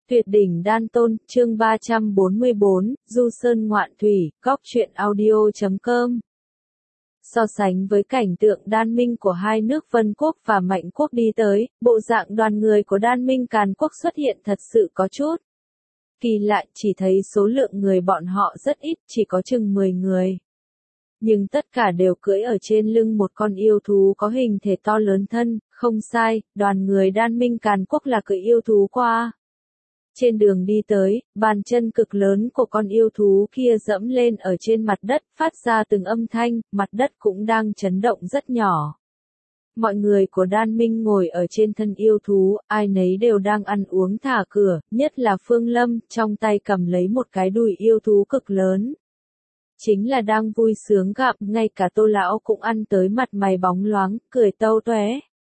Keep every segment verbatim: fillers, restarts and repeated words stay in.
Tuyệt đỉnh đan tôn, chương ba trăm bốn mươi bốn, Du Sơn Ngoạn Thủy, góc truyện audio chấm com. So sánh với cảnh tượng đan minh của hai nước Vân Quốc và Mạnh Quốc đi tới, bộ dạng đoàn người của đan minh Càn Quốc xuất hiện thật sự có chút kỳ lạ, chỉ thấy số lượng người bọn họ rất ít, chỉ có chừng mười người. Nhưng tất cả đều cưỡi ở trên lưng một con yêu thú có hình thể to lớn thân, không sai, đoàn người đan minh Càn Quốc là cưỡi yêu thú qua. Trên đường đi tới, bàn chân cực lớn của con yêu thú kia dẫm lên ở trên mặt đất, phát ra từng âm thanh, mặt đất cũng đang chấn động rất nhỏ. Mọi người của đan minh ngồi ở trên thân yêu thú, ai nấy đều đang ăn uống thả cửa, nhất là Phương Lâm, trong tay cầm lấy một cái đùi yêu thú cực lớn. Chính là đang vui sướng gặm, ngay cả Tô lão cũng ăn tới mặt mày bóng loáng, cười tâu toé.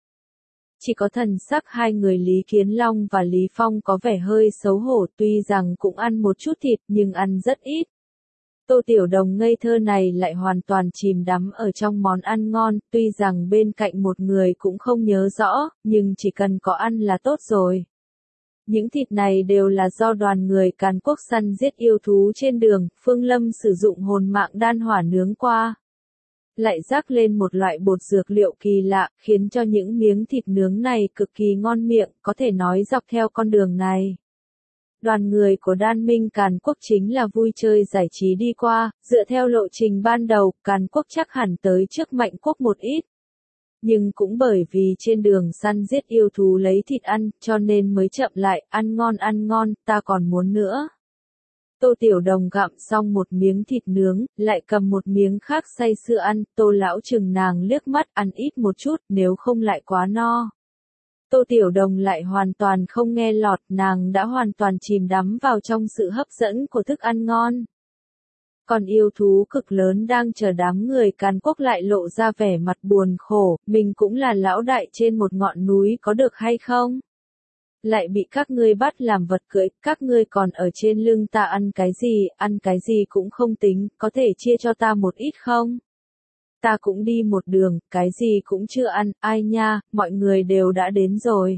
Chỉ có thần sắc hai người Lý Kiến Long và Lý Phong có vẻ hơi xấu hổ, tuy rằng cũng ăn một chút thịt nhưng ăn rất ít. Tô Tiểu Đồng ngây thơ này lại hoàn toàn chìm đắm ở trong món ăn ngon, tuy rằng bên cạnh một người cũng không nhớ rõ, nhưng chỉ cần có ăn là tốt rồi. Những thịt này đều là do đoàn người Càn Quốc săn giết yêu thú trên đường, Phương Lâm sử dụng hồn mạng đan hỏa nướng qua. Lại rắc lên một loại bột dược liệu kỳ lạ, khiến cho những miếng thịt nướng này cực kỳ ngon miệng, có thể nói dọc theo con đường này. Đoàn người của đan minh Càn Quốc chính là vui chơi giải trí đi qua, dựa theo lộ trình ban đầu, Càn Quốc chắc hẳn tới trước Mạnh Quốc một ít. Nhưng cũng bởi vì trên đường săn giết yêu thú lấy thịt ăn, cho nên mới chậm lại, ăn ngon ăn ngon, ta còn muốn nữa. Tô Tiểu Đồng gặm xong một miếng thịt nướng, lại cầm một miếng khác say sưa ăn, Tô lão chừng nàng liếc mắt, ăn ít một chút, nếu không lại quá no. Tô Tiểu Đồng lại hoàn toàn không nghe lọt, nàng đã hoàn toàn chìm đắm vào trong sự hấp dẫn của thức ăn ngon. Còn yêu thú cực lớn đang chờ đám người Càn Quốc lại lộ ra vẻ mặt buồn khổ, mình cũng là lão đại trên một ngọn núi có được hay không? Lại bị các ngươi bắt làm vật cưỡi, các ngươi còn ở trên lưng ta ăn cái gì, ăn cái gì cũng không tính, có thể chia cho ta một ít không? Ta cũng đi một đường, cái gì cũng chưa ăn, ai nha, mọi người đều đã đến rồi.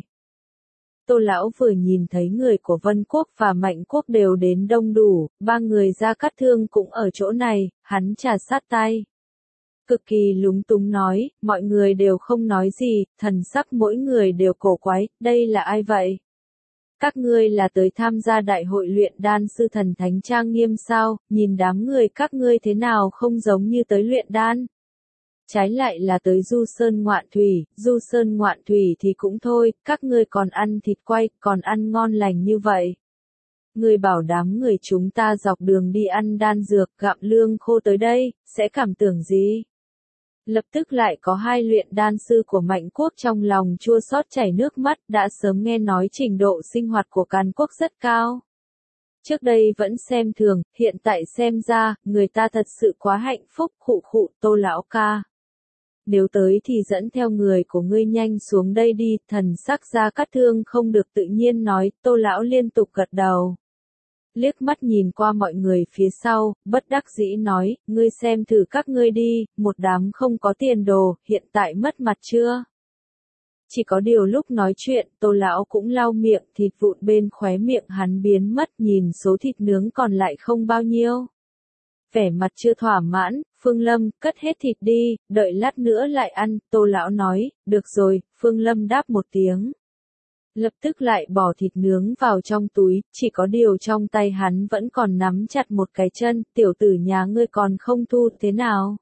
Tô lão vừa nhìn thấy người của Vân Quốc và Mạnh Quốc đều đến đông đủ, ba người Gia Cát Thương cũng ở chỗ này, hắn trà sát tay. Cực kỳ lúng túng nói, mọi người đều không nói gì, thần sắc mỗi người đều cổ quái, đây là ai vậy? Các ngươi là tới tham gia đại hội luyện đan sư thần thánh trang nghiêm sao, nhìn đám người các ngươi thế nào không giống như tới luyện đan? Trái lại là tới Du Sơn Ngoạn Thủy, Du Sơn Ngoạn Thủy thì cũng thôi, các ngươi còn ăn thịt quay, còn ăn ngon lành như vậy. Ngươi bảo đám người chúng ta dọc đường đi ăn đan dược, gặm lương khô tới đây, sẽ cảm tưởng gì? Lập tức lại có hai luyện đan sư của Mạnh Quốc trong lòng chua xót chảy nước mắt, đã sớm nghe nói trình độ sinh hoạt của Càn Quốc rất cao. Trước đây vẫn xem thường, hiện tại xem ra, người ta thật sự quá hạnh phúc, khụ khụ, Tô lão ca. Nếu tới thì dẫn theo người của ngươi nhanh xuống đây đi, thần sắc Gia Cát Thương không được tự nhiên nói, Tô lão liên tục gật đầu. Liếc mắt nhìn qua mọi người phía sau, bất đắc dĩ nói, ngươi xem thử các ngươi đi, một đám không có tiền đồ, hiện tại mất mặt chưa? Chỉ có điều lúc nói chuyện, Tô lão cũng lau miệng, thịt vụn bên khóe miệng hắn biến mất, nhìn số thịt nướng còn lại không bao nhiêu. Vẻ mặt chưa thỏa mãn, Phương Lâm, cất hết thịt đi, đợi lát nữa lại ăn, Tô lão nói, được rồi, Phương Lâm đáp một tiếng. Lập tức lại bỏ thịt nướng vào trong túi, chỉ có điều trong tay hắn vẫn còn nắm chặt một cái chân, tiểu tử nhà ngươi còn không thu thế nào?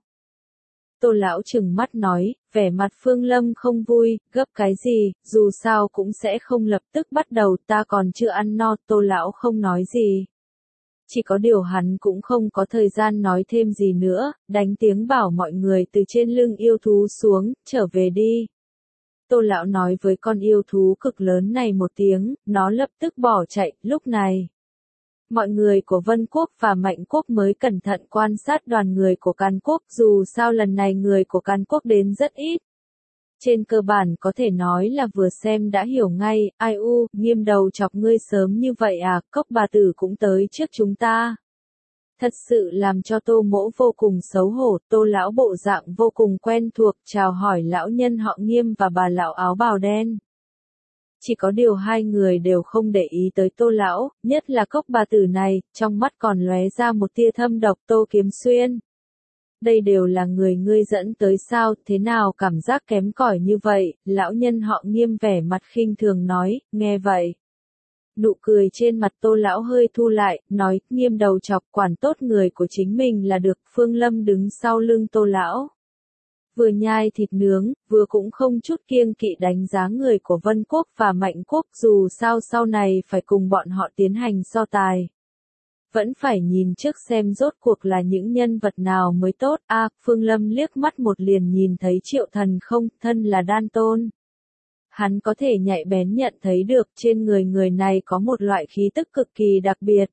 Tô lão trừng mắt nói, vẻ mặt Phương Lâm không vui, gấp cái gì, dù sao cũng sẽ không lập tức bắt đầu, ta còn chưa ăn no, Tô lão không nói gì. Chỉ có điều hắn cũng không có thời gian nói thêm gì nữa, đánh tiếng bảo mọi người từ trên lưng yêu thú xuống, trở về đi. Tô lão nói với con yêu thú cực lớn này một tiếng, nó lập tức bỏ chạy, lúc này. Mọi người của Vân Quốc và Mạnh Quốc mới cẩn thận quan sát đoàn người của Càn Quốc, dù sao lần này người của Càn Quốc đến rất ít. Trên cơ bản có thể nói là vừa xem đã hiểu ngay, ai u, nghiêm đầu chọc ngươi sớm như vậy à, cốc bà tử cũng tới trước chúng ta. Thật sự làm cho Tô mỗ vô cùng xấu hổ, Tô lão bộ dạng vô cùng quen thuộc, chào hỏi lão nhân họ Nghiêm và bà lão áo bào đen. Chỉ có điều hai người đều không để ý tới Tô lão, nhất là Cốc bà tử này, trong mắt còn lóe ra một tia thâm độc. Tô Kiếm Xuyên, đây đều là người ngươi dẫn tới sao, thế nào cảm giác kém cỏi như vậy? Lão nhân họ Nghiêm vẻ mặt khinh thường nói. Nghe vậy, nụ cười trên mặt Tô lão hơi thu lại, nói, Nghiêm đầu chọc, quản tốt người của chính mình là được. Phương Lâm đứng sau lưng Tô lão, vừa nhai thịt nướng, vừa cũng không chút kiêng kỵ đánh giá người của Vân Quốc và Mạnh Quốc, dù sao sau này phải cùng bọn họ tiến hành so tài. Vẫn phải nhìn trước xem rốt cuộc là những nhân vật nào mới tốt. A, à, Phương Lâm liếc mắt một liền nhìn thấy Triệu Thần không, thân là đan tôn. Hắn có thể nhạy bén nhận thấy được trên người người này có một loại khí tức cực kỳ đặc biệt.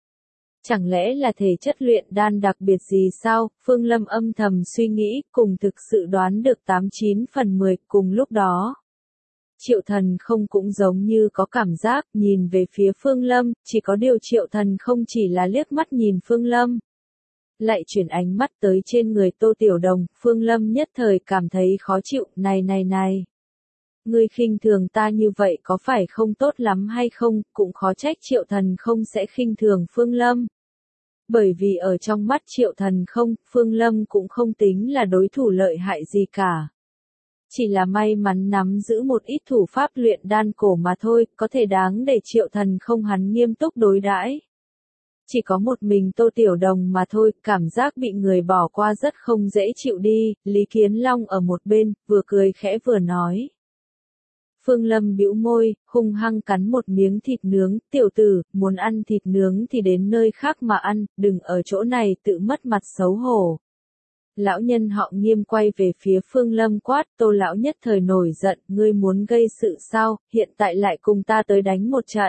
Chẳng lẽ là thể chất luyện đan đặc biệt gì sao? Phương Lâm âm thầm suy nghĩ, cùng thực sự đoán được tám chín phần mười. Cùng lúc đó, Triệu Thần không cũng giống như có cảm giác, nhìn về phía Phương Lâm, chỉ có điều Triệu Thần không chỉ là liếc mắt nhìn Phương Lâm, lại chuyển ánh mắt tới trên người Tô Tiểu Đồng. Phương Lâm nhất thời cảm thấy khó chịu. Này này này, ngươi khinh thường ta như vậy có phải không tốt lắm hay không? Cũng khó trách Triệu Thần không sẽ khinh thường Phương Lâm. Bởi vì ở trong mắt Triệu Thần không, Phương Lâm cũng không tính là đối thủ lợi hại gì cả. Chỉ là may mắn nắm giữ một ít thủ pháp luyện đan cổ mà thôi, có thể đáng để Triệu Thần không hắn nghiêm túc đối đãi. Chỉ có một mình Tô Tiểu Đồng mà thôi, cảm giác bị người bỏ qua rất không dễ chịu đi. Lý Kiến Long ở một bên, vừa cười khẽ vừa nói. Phương Lâm bĩu môi, hung hăng cắn một miếng thịt nướng. Tiểu tử, muốn ăn thịt nướng thì đến nơi khác mà ăn, đừng ở chỗ này tự mất mặt xấu hổ. Lão nhân họ Nghiêm quay về phía Phương Lâm quát. Tô lão nhất thời nổi giận, ngươi muốn gây sự sao, hiện tại lại cùng ta tới đánh một trận.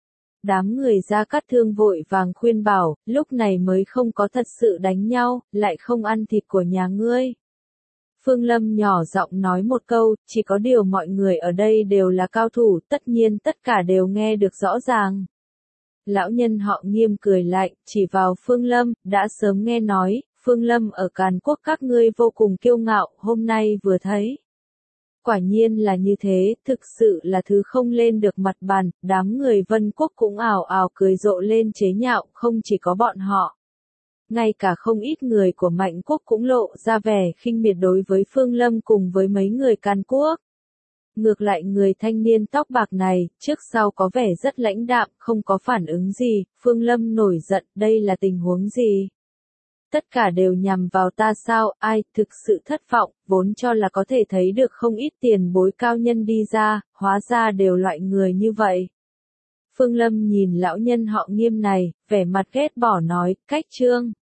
Đám người Gia Cát Thương vội vàng khuyên bảo, lúc này mới không có thật sự đánh nhau, lại không ăn thịt của nhà ngươi. Phương Lâm nhỏ giọng nói một câu, chỉ có điều mọi người ở đây đều là cao thủ, tất nhiên tất cả đều nghe được rõ ràng. Lão nhân họ Nghiêm cười lạnh, chỉ vào Phương Lâm, đã sớm nghe nói, Phương Lâm ở Càn Quốc các ngươi vô cùng kiêu ngạo, hôm nay vừa thấy. Quả nhiên là như thế, thực sự là thứ không lên được mặt bàn. Đám người Vân Quốc cũng ào ào cười rộ lên chế nhạo, không chỉ có bọn họ. Ngay cả không ít người của Mạnh Quốc cũng lộ ra vẻ khinh miệt đối với Phương Lâm cùng với mấy người Càn Quốc. Ngược lại người thanh niên tóc bạc này, trước sau có vẻ rất lãnh đạm, không có phản ứng gì. Phương Lâm nổi giận, đây là tình huống gì? Tất cả đều nhằm vào ta sao? Ai, thực sự thất vọng, vốn cho là có thể thấy được không ít tiền bối cao nhân đi ra, hóa ra đều loại người như vậy. Phương Lâm nhìn lão nhân họ Nghiêm này, vẻ mặt ghét bỏ nói, cách trương.